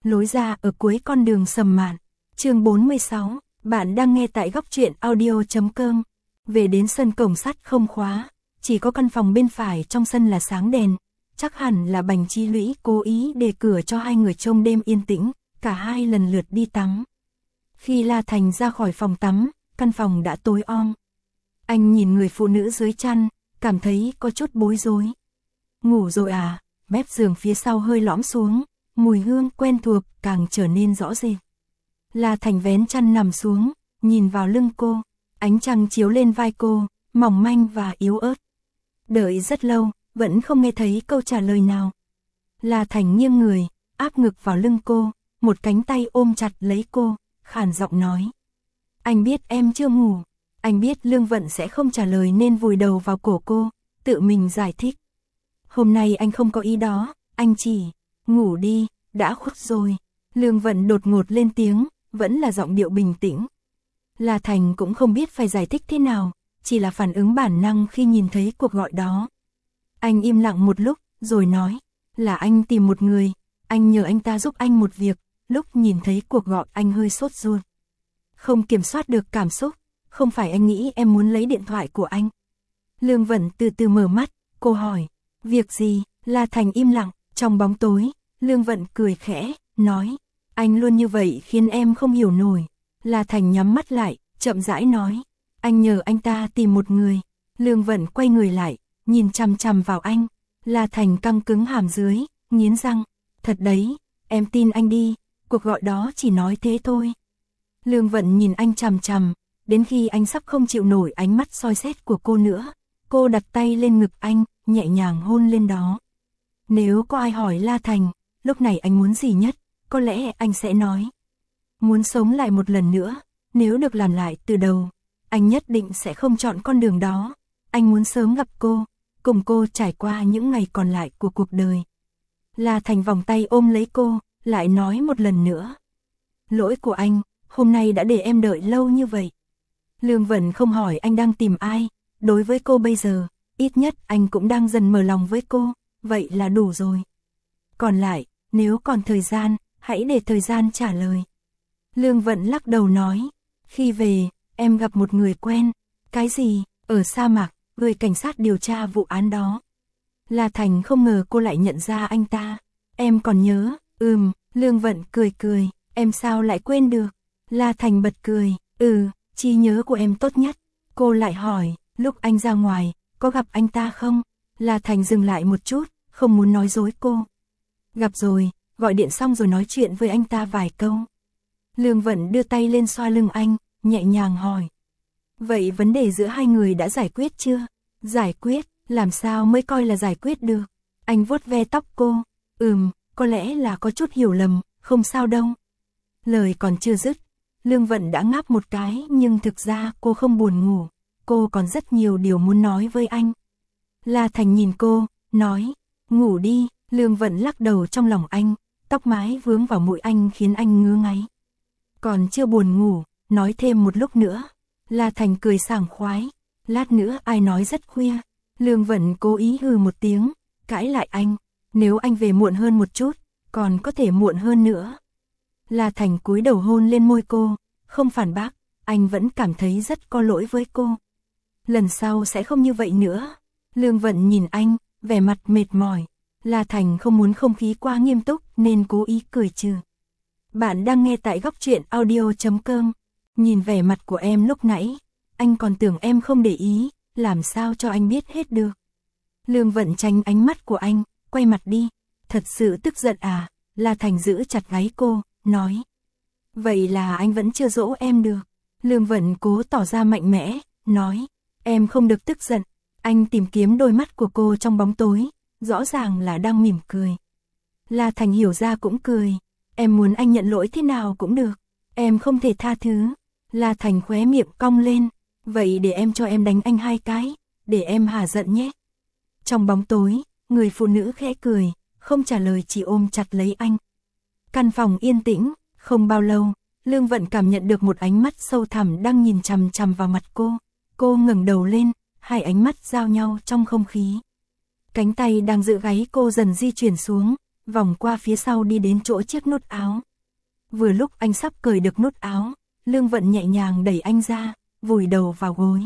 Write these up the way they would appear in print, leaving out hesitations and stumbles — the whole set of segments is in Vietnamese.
lối ra ở cuối con đường sầm mạn. Chương 46, bạn đang nghe tại góc truyện audio.com. Về đến sân cổng sắt không khóa, chỉ có căn phòng bên phải trong sân là sáng đèn. Chắc hẳn là Bành Chi Lũy cố ý để cửa cho hai người trông đêm yên tĩnh, cả hai lần lượt đi tắm. Khi La Thành ra khỏi phòng tắm, căn phòng đã tối om. Anh nhìn người phụ nữ dưới chăn, cảm thấy có chút bối rối. Ngủ rồi à? Mép giường phía sau hơi lõm xuống, mùi hương quen thuộc càng trở nên rõ rệt. La Thành vén chăn nằm xuống, nhìn vào lưng cô, ánh trăng chiếu lên vai cô, mỏng manh và yếu ớt. Đợi rất lâu, vẫn không nghe thấy câu trả lời nào. La Thành nghiêng người, áp ngực vào lưng cô, một cánh tay ôm chặt lấy cô, khàn giọng nói. Anh biết em chưa ngủ, anh biết Lương Vận sẽ không trả lời nên vùi đầu vào cổ cô, tự mình giải thích. Hôm nay anh không có ý đó, anh chỉ, ngủ đi, đã khuất rồi. Lương Vận đột ngột lên tiếng, vẫn là giọng điệu bình tĩnh. La Thành cũng không biết phải giải thích thế nào, chỉ là phản ứng bản năng khi nhìn thấy cuộc gọi đó. Anh im lặng một lúc, rồi nói, là anh tìm một người, anh nhờ anh ta giúp anh một việc. Lúc nhìn thấy cuộc gọi anh hơi sốt ruột. Không kiểm soát được cảm xúc, không phải anh nghĩ em muốn lấy điện thoại của anh. Lương Vận từ từ mở mắt, cô hỏi, việc gì? La Thành im lặng, trong bóng tối, Lương Vận cười khẽ, nói, anh luôn như vậy khiến em không hiểu nổi. La Thành nhắm mắt lại, chậm rãi nói, anh nhờ anh ta tìm một người. Lương Vận quay người lại, nhìn chằm chằm vào anh. La Thành căng cứng hàm dưới, nghiến răng, thật đấy, em tin anh đi, cuộc gọi đó chỉ nói thế thôi. Lương Vận nhìn anh chằm chằm, đến khi anh sắp không chịu nổi ánh mắt soi xét của cô nữa, cô đặt tay lên ngực anh, nhẹ nhàng hôn lên đó. Nếu có ai hỏi La Thành, lúc này anh muốn gì nhất, có lẽ anh sẽ nói. Muốn sống lại một lần nữa, nếu được làm lại từ đầu, anh nhất định sẽ không chọn con đường đó. Anh muốn sớm gặp cô, cùng cô trải qua những ngày còn lại của cuộc đời. La Thành vòng tay ôm lấy cô, lại nói một lần nữa. Lỗi của anh, hôm nay đã để em đợi lâu như vậy. Lương Vận không hỏi anh đang tìm ai, đối với cô bây giờ, ít nhất anh cũng đang dần mở lòng với cô, vậy là đủ rồi. Còn lại, nếu còn thời gian, hãy để thời gian trả lời. Lương Vận lắc đầu nói, khi về, em gặp một người quen. Cái gì? Ở sa mạc, người cảnh sát điều tra vụ án đó. La Thành không ngờ cô lại nhận ra anh ta. Em còn nhớ, Lương Vận cười cười, em sao lại quên được? La Thành bật cười, trí nhớ của em tốt nhất. Cô lại hỏi, lúc anh ra ngoài, có gặp anh ta không? La Thành dừng lại một chút, không muốn nói dối cô. Gặp rồi, gọi điện xong rồi nói chuyện với anh ta vài câu. Lương Vận đưa tay lên xoa lưng anh, nhẹ nhàng hỏi. Vậy vấn đề giữa hai người đã giải quyết chưa? Giải quyết, làm sao mới coi là giải quyết được? Anh vuốt ve tóc cô, có lẽ là có chút hiểu lầm, không sao đâu. Lời còn chưa dứt, Lương Vận đã ngáp một cái nhưng thực ra cô không buồn ngủ, cô còn rất nhiều điều muốn nói với anh. La Thành nhìn cô, nói, ngủ đi. Lương Vận lắc đầu trong lòng anh, tóc mái vướng vào mũi anh khiến anh ngứa ngáy. Còn chưa buồn ngủ, nói thêm một lúc nữa. La Thành cười sảng khoái, lát nữa ai nói rất khuya. Lương Vận cố ý hừ một tiếng, cãi lại anh, nếu anh về muộn hơn một chút, còn có thể muộn hơn nữa. La Thành cúi đầu hôn lên môi cô, không phản bác, anh vẫn cảm thấy rất có lỗi với cô. Lần sau sẽ không như vậy nữa. Lương Vận nhìn anh, vẻ mặt mệt mỏi. La Thành không muốn không khí quá nghiêm túc nên cố ý cười trừ. Bạn đang nghe tại góc truyện audio.com. Nhìn vẻ mặt của em lúc nãy, anh còn tưởng em không để ý, làm sao cho anh biết hết được. Lương Vận tránh ánh mắt của anh, quay mặt đi. Thật sự tức giận à? La Thành giữ chặt gáy cô, nói. Vậy là anh vẫn chưa dỗ em được. Lương Vận cố tỏ ra mạnh mẽ, nói. Em không được tức giận. Anh tìm kiếm đôi mắt của cô trong bóng tối, rõ ràng là đang mỉm cười. La Thành hiểu ra cũng cười. Em muốn anh nhận lỗi thế nào cũng được. Em không thể tha thứ. La Thành khóe miệng cong lên. Vậy để em cho em đánh anh 2 cái, để em hả giận nhé. Trong bóng tối, người phụ nữ khẽ cười, không trả lời chỉ ôm chặt lấy anh. Căn phòng yên tĩnh, không bao lâu, Lương Vận cảm nhận được một ánh mắt sâu thẳm đang nhìn chằm chằm vào mặt cô. Cô ngẩng đầu lên, hai ánh mắt giao nhau trong không khí. Cánh tay đang giữ gáy cô dần di chuyển xuống, vòng qua phía sau đi đến chỗ chiếc nút áo. Vừa lúc anh sắp cởi được nút áo, Lương Vận nhẹ nhàng đẩy anh ra, vùi đầu vào gối.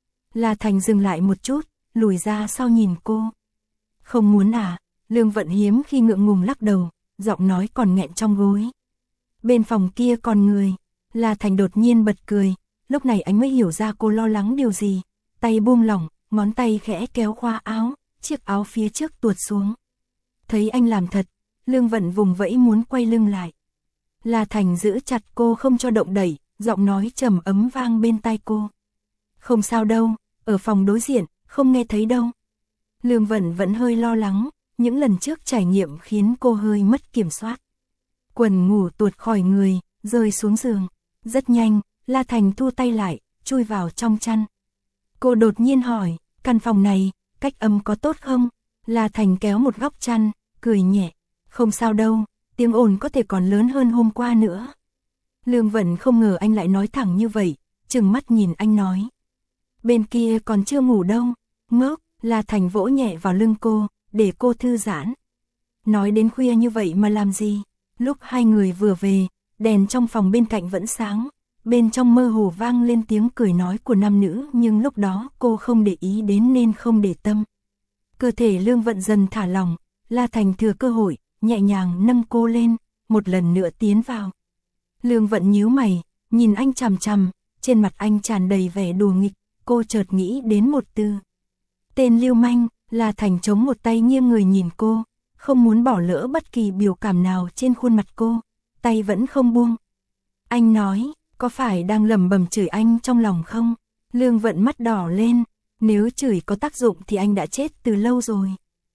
La Thành dừng lại một chút, lùi ra sau nhìn cô. Không muốn à? Lương Vận hiếm khi ngượng ngùng lắc đầu, giọng nói còn nghẹn trong gối. Bên phòng kia còn người. La Thành đột nhiên bật cười, lúc này anh mới hiểu ra cô lo lắng điều gì. Tay buông lỏng, ngón tay khẽ kéo khoa áo, chiếc áo phía trước tuột xuống. Thấy anh làm thật, Lương Vận vùng vẫy muốn quay lưng lại. La Thành giữ chặt cô không cho động đẩy, giọng nói trầm ấm vang bên tai cô. Không sao đâu, ở phòng đối diện, không nghe thấy đâu. Lương Vận vẫn hơi lo lắng, những lần trước trải nghiệm khiến cô hơi mất kiểm soát. Quần ngủ tuột khỏi người, rơi xuống giường. Rất nhanh, La Thành thu tay lại, chui vào trong chăn. Cô đột nhiên hỏi, căn phòng này, cách âm có tốt không? La Thành kéo một góc chăn, cười nhẹ. Không sao đâu, tiếng ồn có thể còn lớn hơn hôm qua nữa. Lương Vận không ngờ anh lại nói thẳng như vậy, trừng mắt nhìn anh nói. Bên kia còn chưa ngủ đâu, ngốc. La Thành vỗ nhẹ vào lưng cô, để cô thư giãn. Nói đến khuya như vậy mà làm gì? Lúc hai người vừa về, đèn trong phòng bên cạnh vẫn sáng, bên trong mơ hồ vang lên tiếng cười nói của nam nữ, nhưng lúc đó cô không để ý đến nên không để tâm. Cơ thể Lương Vận dần thả lỏng, La Thành thừa cơ hội, nhẹ nhàng nâng cô lên, một lần nữa tiến vào. Lương Vận nhíu mày, nhìn anh chằm chằm, trên mặt anh tràn đầy vẻ đùa nghịch, cô chợt nghĩ đến một từ. Tên lưu manh. La Thành chống một tay nghiêng người nhìn cô, không muốn bỏ lỡ bất kỳ biểu cảm nào trên khuôn mặt cô, tay vẫn không buông. Anh nói, có phải đang lẩm bẩm chửi anh trong lòng không? Lương Vận mắt đỏ lên, nếu chửi có tác dụng thì anh đã chết từ lâu rồi.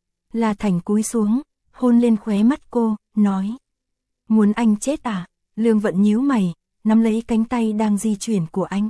La Thành cúi xuống, hôn lên khóe mắt cô, nói. Muốn anh chết à? Lương Vận nhíu mày, nắm lấy cánh tay đang di chuyển của anh.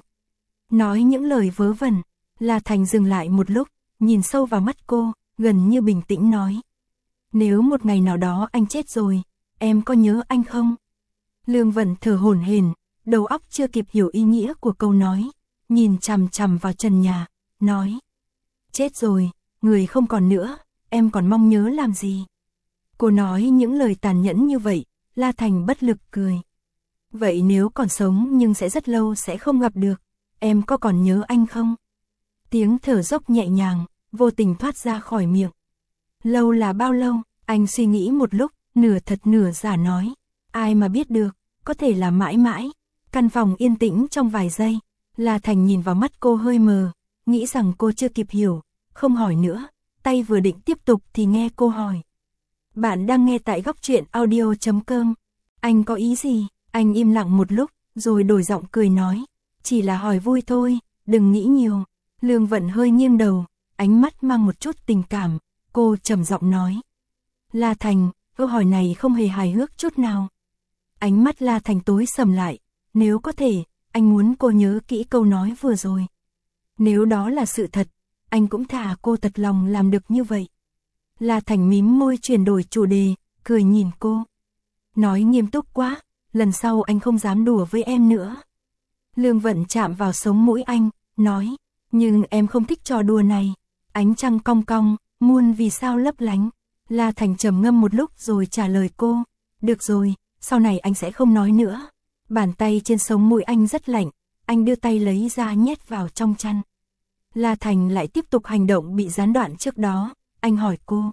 Nói những lời vớ vẩn. La Thành dừng lại một lúc, nhìn sâu vào mắt cô, gần như bình tĩnh nói. Nếu một ngày nào đó anh chết rồi, em có nhớ anh không? Lương Vận thở hổn hển, đầu óc chưa kịp hiểu ý nghĩa của câu nói, nhìn chằm chằm vào trần nhà, nói. Chết rồi, người không còn nữa, em còn mong nhớ làm gì? Cô nói những lời tàn nhẫn như vậy, La Thành bất lực cười. Vậy nếu còn sống nhưng sẽ rất lâu sẽ không gặp được, em có còn nhớ anh không? Tiếng thở dốc nhẹ nhàng, vô tình thoát ra khỏi miệng. Lâu là bao lâu? Anh suy nghĩ một lúc, nửa thật nửa giả nói. Ai mà biết được, có thể là mãi mãi. Căn phòng yên tĩnh trong vài giây. La Thành nhìn vào mắt cô hơi mờ, nghĩ rằng cô chưa kịp hiểu, không hỏi nữa. Tay vừa định tiếp tục thì nghe cô hỏi. Bạn đang nghe tại góc truyện audio.com. Anh có ý gì? Anh im lặng một lúc, rồi đổi giọng cười nói. Chỉ là hỏi vui thôi, đừng nghĩ nhiều. Lương Vận hơi nghiêng đầu, ánh mắt mang một chút tình cảm, cô trầm giọng nói. La Thành, câu hỏi này không hề hài hước chút nào. Ánh mắt La Thành tối sầm lại, nếu có thể, anh muốn cô nhớ kỹ câu nói vừa rồi. Nếu đó là sự thật, anh cũng thà cô thật lòng làm được như vậy. La Thành mím môi chuyển đổi chủ đề, cười nhìn cô. Nói nghiêm túc quá, lần sau anh không dám đùa với em nữa. Lương Vận chạm vào sống mũi anh, nói. Nhưng em không thích trò đùa này. Ánh trăng cong cong, muôn vì sao lấp lánh. La Thành trầm ngâm một lúc rồi trả lời cô. Được rồi, sau này anh sẽ không nói nữa. Bàn tay trên sống mũi anh rất lạnh, anh đưa tay lấy ra nhét vào trong chăn. La Thành lại tiếp tục hành động bị gián đoạn trước đó, anh hỏi cô.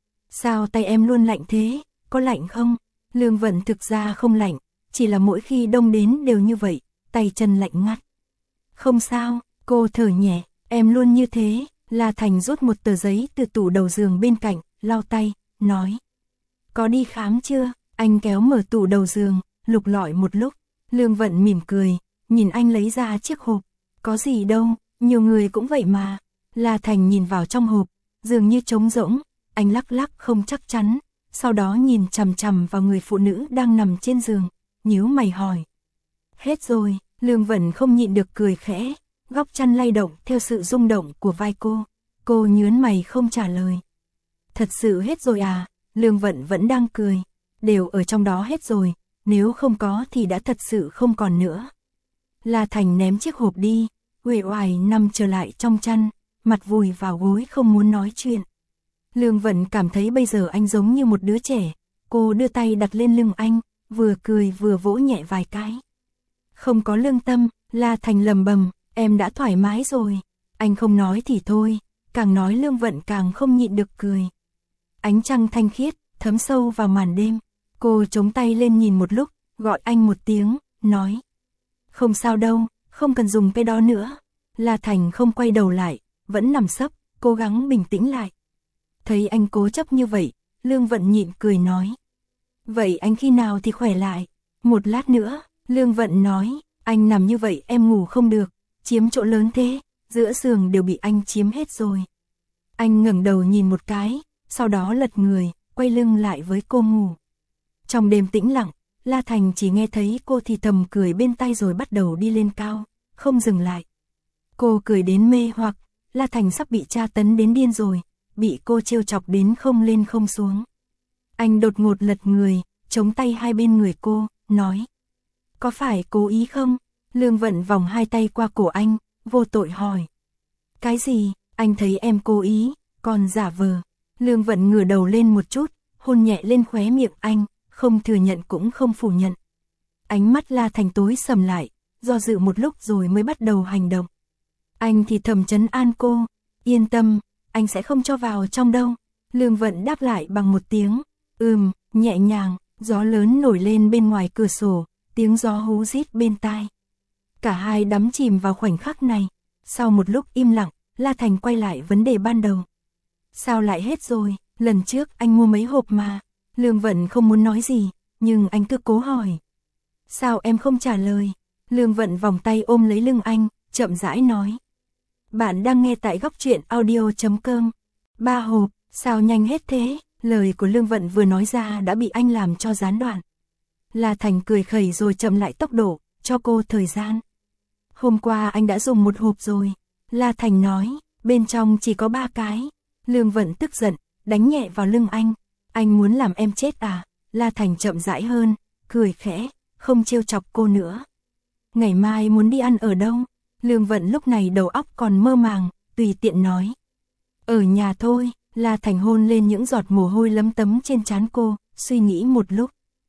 Sao tay em luôn lạnh thế, có lạnh không? Lương Vận thực ra không lạnh, chỉ là mỗi khi đông đến đều như vậy, tay chân lạnh ngắt. Không sao. Cô thở nhẹ, em luôn như thế. La Thành rút một tờ giấy từ tủ đầu giường bên cạnh, lau tay, nói. Có đi khám chưa? Anh kéo mở tủ đầu giường, lục lọi một lúc. Lương Vận mỉm cười, nhìn anh lấy ra chiếc hộp. Có gì đâu, nhiều người cũng vậy mà. La Thành nhìn vào trong hộp, dường như trống rỗng, anh lắc lắc không chắc chắn. Sau đó nhìn chằm chằm vào người phụ nữ đang nằm trên giường, nhíu mày hỏi. Hết rồi. Lương Vận không nhịn được cười khẽ. Góc chăn lay động theo sự rung động của vai cô. Cô nhướng mày không trả lời. Thật sự hết rồi à? Lương Vận vẫn đang cười. Đều ở trong đó hết rồi, nếu không có thì đã thật sự không còn nữa. La Thành ném chiếc hộp đi, uể oải nằm trở lại trong chăn, mặt vùi vào gối không muốn nói chuyện. Lương Vận cảm thấy bây giờ anh giống như một đứa trẻ, Cô đưa tay đặt lên lưng anh, vừa cười vừa vỗ nhẹ vài cái. Không có lương tâm, La Thành lầm bầm, em đã thoải mái rồi. Anh không nói thì thôi, càng nói Lương Vận càng không nhịn được cười. Ánh trăng thanh khiết, thấm sâu vào màn đêm. Cô chống tay lên nhìn một lúc, gọi anh một tiếng, nói. Không sao đâu, không cần dùng cái đó nữa. La Thành không quay đầu lại, vẫn nằm sấp, cố gắng bình tĩnh lại. Thấy anh cố chấp như vậy, Lương Vận nhịn cười nói. Vậy anh khi nào thì khỏe lại? Một lát nữa, Lương Vận nói, anh nằm như vậy em ngủ không được, chiếm chỗ lớn thế, giữa giường đều bị anh chiếm hết rồi. Anh ngẩng đầu nhìn một cái, sau đó lật người, quay lưng lại với cô ngủ. Trong đêm tĩnh lặng, La Thành chỉ nghe thấy cô thì thầm cười bên tai rồi bắt đầu đi lên cao, không dừng lại. Cô cười đến mê hoặc, La Thành sắp bị tra tấn đến điên rồi, bị cô trêu chọc đến không lên không xuống. Anh đột ngột lật người, chống tay hai bên người cô, nói. Có phải cố ý không? Lương Vận vòng hai tay qua cổ anh, vô tội hỏi. Cái gì? Anh thấy em cố ý, còn giả vờ. Lương Vận ngửa đầu lên một chút, hôn nhẹ lên khóe miệng anh, không thừa nhận cũng không phủ nhận. Ánh mắt La Thành tối sầm lại, do dự một lúc rồi mới bắt đầu hành động. Anh thì thầm trấn an cô, yên tâm, anh sẽ không cho vào trong đâu. Lương Vận đáp lại bằng một tiếng, nhẹ nhàng, gió lớn nổi lên bên ngoài cửa sổ, tiếng gió hú rít bên tai. Cả hai đắm chìm vào khoảnh khắc này. Sau một lúc im lặng, La Thành quay lại vấn đề ban đầu. Sao lại hết rồi? Lần trước anh mua mấy hộp mà. Lương Vận không muốn nói gì, nhưng anh cứ cố hỏi. Sao em không trả lời? Lương Vận vòng tay ôm lấy lưng anh, chậm rãi nói. Bạn đang nghe tại góc truyện audio.com. 3 hộp, sao nhanh hết thế? Lời của Lương Vận vừa nói ra đã bị anh làm cho gián đoạn. La Thành cười khẩy rồi chậm lại tốc độ, cho cô thời gian. Hôm qua anh đã dùng 1 hộp rồi. La Thành nói, bên trong chỉ có 3 cái. Lương Vận tức giận, đánh nhẹ vào lưng anh. Anh muốn làm em chết à? La Thành chậm rãi hơn, cười khẽ, không trêu chọc cô nữa. Ngày mai muốn đi ăn ở đâu? Lương Vận lúc này đầu óc còn mơ màng, tùy tiện nói. Ở nhà thôi. La Thành hôn lên những giọt mồ hôi lấm tấm trên trán cô, suy nghĩ một lúc.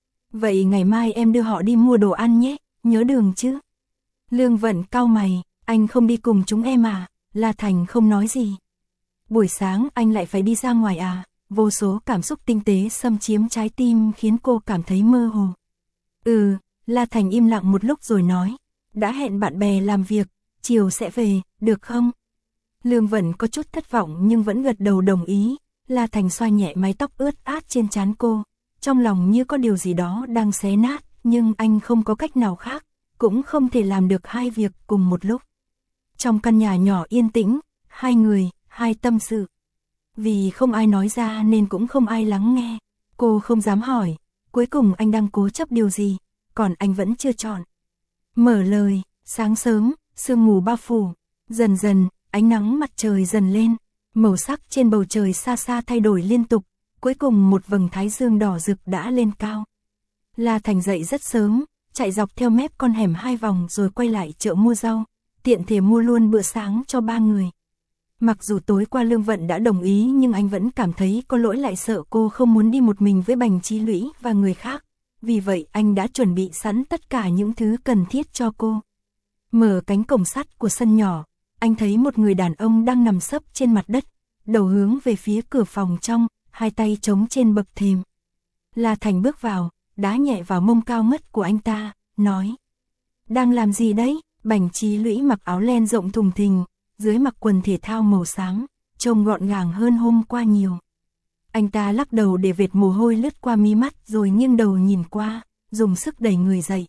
Vậy ngày mai em đưa họ đi mua đồ ăn nhé, nhớ đường chứ? Lương Vận cau mày, anh không đi cùng chúng em à? La Thành không nói gì. Buổi sáng anh lại phải đi ra ngoài à? Vô số cảm xúc tinh tế xâm chiếm trái tim khiến cô cảm thấy mơ hồ. La Thành im lặng một lúc rồi nói. Đã hẹn bạn bè làm việc, chiều sẽ về, được không? Lương Vận có chút thất vọng nhưng vẫn gật đầu đồng ý. La Thành xoa nhẹ mái tóc ướt át trên trán cô. Trong lòng như có điều gì đó đang xé nát, nhưng anh không có cách nào khác, cũng không thể làm được hai việc cùng một lúc. Trong căn nhà nhỏ yên tĩnh, hai người, hai tâm sự. Vì không ai nói ra nên cũng không ai lắng nghe. Cô không dám hỏi, cuối cùng anh đang cố chấp điều gì, còn anh vẫn chưa chọn. Mở lời, sáng sớm, sương mù bao phủ, dần dần, ánh nắng mặt trời dần lên, màu sắc trên bầu trời xa xa thay đổi liên tục, cuối cùng một vầng thái dương đỏ rực đã lên cao. La Thành dậy rất sớm, chạy dọc theo mép con hẻm 2 vòng rồi quay lại chợ mua rau, tiện thể mua luôn bữa sáng cho 3 người. Mặc dù tối qua Lương Vận đã đồng ý nhưng anh vẫn cảm thấy có lỗi, lại sợ cô không muốn đi một mình với Bành Chí Lũy và người khác. Vì vậy anh đã chuẩn bị sẵn tất cả những thứ cần thiết cho cô. Mở cánh cổng sắt của sân nhỏ, anh thấy một người đàn ông đang nằm sấp trên mặt đất, đầu hướng về phía cửa phòng trong, hai tay chống trên bậc thềm. La Thành bước vào, đá nhẹ vào mông cao ngất của anh ta, nói. Đang làm gì đấy? Bành Chí Lũy mặc áo len rộng thùng thình, dưới mặc quần thể thao màu xám, trông gọn gàng hơn hôm qua nhiều. Anh ta lắc đầu để vệt mồ hôi lướt qua mí mắt rồi nghiêng đầu nhìn qua, dùng sức đẩy người dậy.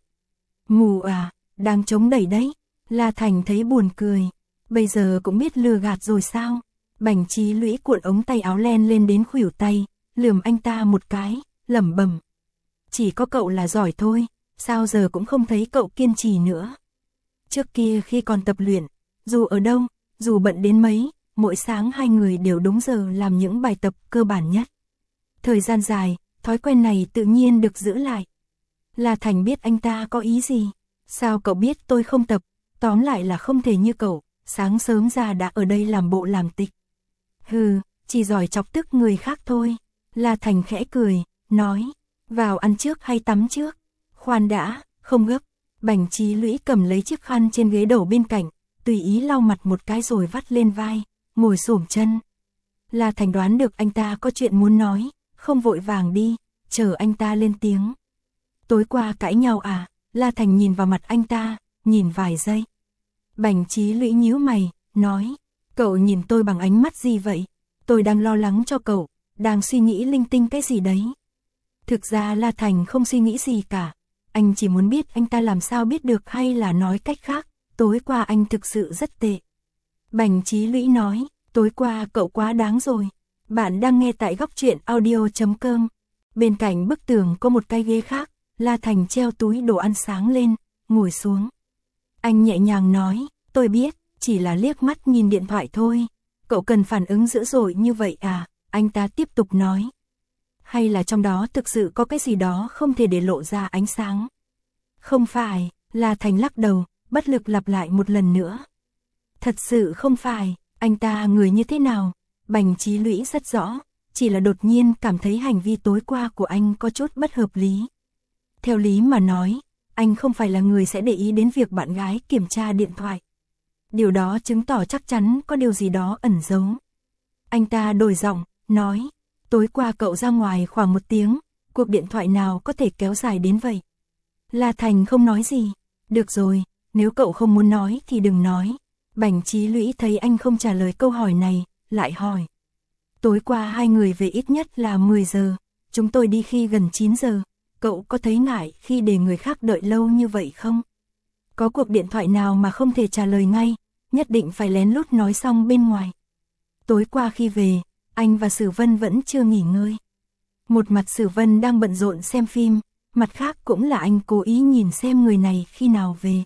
Mù à, đang chống đẩy đấy. La Thành thấy buồn cười. Bây giờ cũng biết lừa gạt rồi sao? Bành Chí Lũy cuộn ống tay áo len lên đến khuỷu tay, lườm anh ta một cái, lẩm bẩm. Chỉ có cậu là giỏi thôi, sao giờ cũng không thấy cậu kiên trì nữa. Trước kia khi còn tập luyện, dù ở đâu, dù bận đến mấy, mỗi sáng hai người đều đúng giờ làm những bài tập cơ bản nhất. Thời gian dài, thói quen này tự nhiên được giữ lại. La Thành biết anh ta có ý gì. Sao cậu biết tôi không tập? Tóm lại là không thể như cậu, sáng sớm ra đã ở đây làm bộ làm tịch. Hừ, chỉ giỏi chọc tức người khác thôi. La Thành khẽ cười, nói, Vào ăn trước hay tắm trước? Khoan đã, không gấp. Bành Chí Lũy cầm lấy chiếc khăn trên ghế đầu bên cạnh, tùy ý lau mặt một cái rồi vắt lên vai, ngồi xổm chân. La Thành đoán được anh ta có chuyện muốn nói, không vội vàng đi, chờ anh ta lên tiếng. Tối qua cãi nhau à? La Thành nhìn vào mặt anh ta, nhìn vài giây. Bành Chí Lũy nhíu mày, nói, cậu nhìn tôi bằng ánh mắt gì vậy? Tôi đang lo lắng cho cậu, đang suy nghĩ linh tinh cái gì đấy. Thực ra La Thành không suy nghĩ gì cả, anh chỉ muốn biết anh ta làm sao biết được, hay là nói cách khác, tối qua anh thực sự rất tệ. Bành Chí Lũy nói, tối qua cậu quá đáng rồi. Bạn đang nghe tại góc truyện audio.com. Bên cạnh bức tường có một cái ghế khác, La Thành treo túi đồ ăn sáng lên, ngồi xuống. Anh nhẹ nhàng nói, tôi biết, chỉ là liếc mắt nhìn điện thoại thôi. Cậu cần phản ứng dữ dội như vậy à? Anh ta tiếp tục nói. Hay là trong đó thực sự có cái gì đó không thể để lộ ra ánh sáng? Không phải, La Thành lắc đầu, bất lực lặp lại một lần nữa. Thật sự không phải, anh ta người như thế nào? Bành Chí Lũy rất rõ, chỉ là đột nhiên cảm thấy hành vi tối qua của anh có chút bất hợp lý. Theo lý mà nói, anh không phải là người sẽ để ý đến việc bạn gái kiểm tra điện thoại. Điều đó chứng tỏ chắc chắn có điều gì đó ẩn giấu. Anh ta đổi giọng, nói, tối qua cậu ra ngoài khoảng 1 tiếng, cuộc điện thoại nào có thể kéo dài đến vậy? La Thành không nói gì. Được rồi, nếu cậu không muốn nói thì đừng nói. Bành Chí Lũy thấy anh không trả lời câu hỏi này, lại hỏi. Tối qua hai người về ít nhất là 10 giờ, chúng tôi đi khi gần 9 giờ. Cậu có thấy ngại khi để người khác đợi lâu như vậy không? Có cuộc điện thoại nào mà không thể trả lời ngay, nhất định phải lén lút nói xong bên ngoài. Tối qua khi về, anh và Sử Vân vẫn chưa nghỉ ngơi. Một mặt Sử Vân đang bận rộn xem phim, mặt khác cũng là anh cố ý nhìn xem người này khi nào về.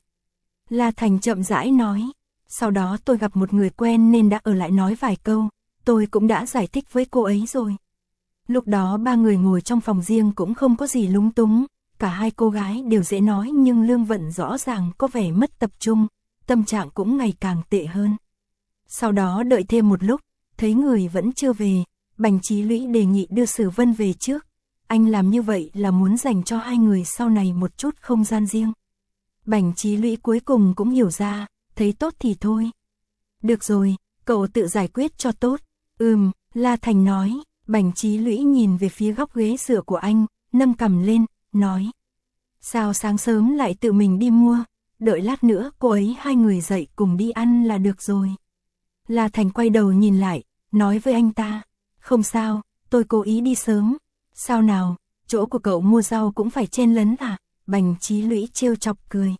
La Thành chậm rãi nói, sau đó tôi gặp một người quen nên đã ở lại nói vài câu, tôi cũng đã giải thích với cô ấy rồi. Lúc đó ba người ngồi trong phòng riêng cũng không có gì lúng túng, cả hai cô gái đều dễ nói nhưng Lương Vận rõ ràng có vẻ mất tập trung, tâm trạng cũng ngày càng tệ hơn. Sau đó đợi thêm một lúc, thấy người vẫn chưa về, Bành Chí Lũy đề nghị đưa Sử Vân về trước. Anh làm như vậy là muốn dành cho hai người sau này một chút không gian riêng. Bành Chí Lũy cuối cùng cũng hiểu ra, thấy tốt thì thôi. Được rồi, cậu tự giải quyết cho tốt. La Thành nói. Bành Chí Lũy nhìn về phía góc ghế dựa của anh, nâng cằm lên, nói. Sao sáng sớm lại tự mình đi mua, đợi lát nữa cô ấy hai người dậy cùng đi ăn là được rồi. La Thành quay đầu nhìn lại, nói với anh ta. Không sao, tôi cố ý đi sớm. Sao nào, chỗ của cậu mua rau cũng phải chen lấn à? Bành Chí Lũy trêu chọc cười.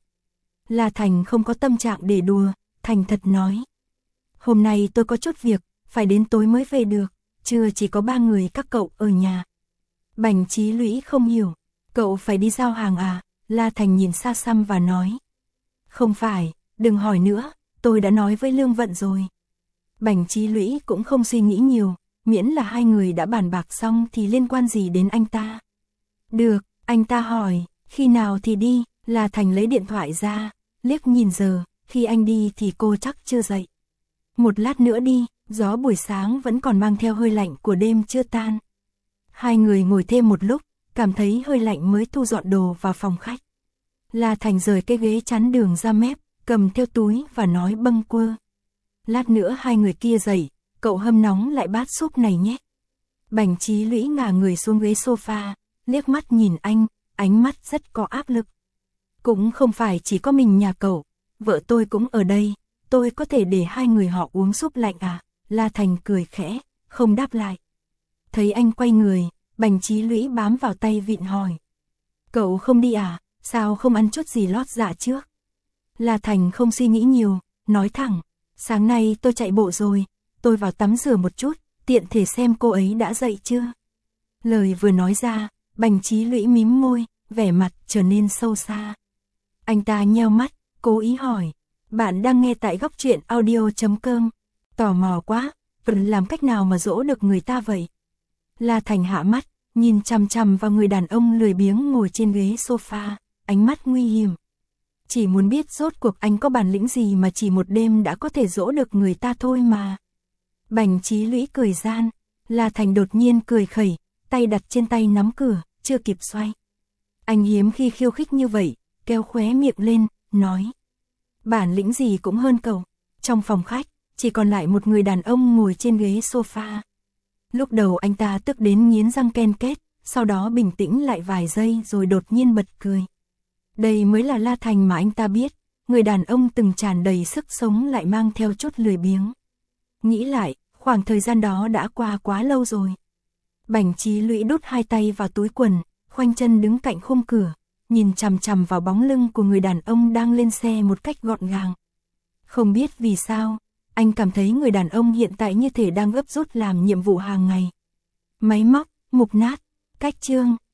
La Thành không có tâm trạng để đùa, thành thật nói. Hôm nay tôi có chút việc, phải đến tối mới về được. Chưa chỉ có 3 người các cậu ở nhà. Bành Chí Lũy không hiểu. Cậu phải đi giao hàng à? La Thành nhìn xa xăm và nói. Không phải, đừng hỏi nữa, tôi đã nói với Lương Vận rồi. Bành Chí Lũy cũng không suy nghĩ nhiều, miễn là hai người đã bàn bạc xong thì liên quan gì đến anh ta. Được, anh ta hỏi, khi nào thì đi? La Thành lấy điện thoại ra, liếc nhìn giờ, khi anh đi thì cô chắc chưa dậy. Một lát nữa đi. Gió buổi sáng vẫn còn mang theo hơi lạnh của đêm chưa tan. Hai người ngồi thêm một lúc, cảm thấy hơi lạnh mới thu dọn đồ vào phòng khách. La Thành rời cái ghế chắn đường ra mép, cầm theo túi và nói bâng quơ. Lát nữa hai người kia dậy, cậu hâm nóng lại bát súp này nhé. Bành Chí Lũy ngả người xuống ghế sofa, liếc mắt nhìn anh, ánh mắt rất có áp lực. Cũng không phải chỉ có mình nhà cậu, vợ tôi cũng ở đây, tôi có thể để hai người họ uống súp lạnh à? La Thành cười khẽ, không đáp lại. Thấy anh quay người, Bành Chí Lũy bám vào tay vịn hỏi. Cậu không đi à, sao không ăn chút gì lót dạ trước? La Thành không suy nghĩ nhiều, nói thẳng. Sáng nay tôi chạy bộ rồi, tôi vào tắm rửa một chút, tiện thể xem cô ấy đã dậy chưa. Lời vừa nói ra, Bành Chí Lũy mím môi, vẻ mặt trở nên sâu xa. Anh ta nheo mắt, cố ý hỏi. Bạn đang nghe tại góc truyện audio.com. Tò mò quá, làm cách nào mà dỗ được người ta vậy? La Thành hạ mắt, nhìn chằm chằm vào người đàn ông lười biếng ngồi trên ghế sofa, ánh mắt nguy hiểm. Chỉ muốn biết rốt cuộc anh có bản lĩnh gì mà chỉ một đêm đã có thể dỗ được người ta thôi mà. Bành Chí Lũy cười gian, La Thành đột nhiên cười khẩy, tay đặt trên tay nắm cửa, chưa kịp xoay. Anh hiếm khi khiêu khích như vậy, kéo khóe miệng lên, nói. Bản lĩnh gì cũng hơn cậu. Trong phòng khách, chỉ còn lại một người đàn ông ngồi trên ghế sofa. Lúc đầu anh ta tức đến nghiến răng ken két, sau đó bình tĩnh lại vài giây rồi đột nhiên bật cười. Đây mới là La Thành mà anh ta biết, người đàn ông từng tràn đầy sức sống lại mang theo chút lười biếng. Nghĩ lại, khoảng thời gian đó đã qua quá lâu rồi. Bảnh Chí Lũy đút hai tay vào túi quần, khoanh chân đứng cạnh khung cửa, nhìn chằm chằm vào bóng lưng của người đàn ông đang lên xe một cách gọn gàng. Không biết vì sao, anh cảm thấy người đàn ông hiện tại như thể đang gấp rút làm nhiệm vụ hàng ngày. Máy móc, mục nát, cách chương,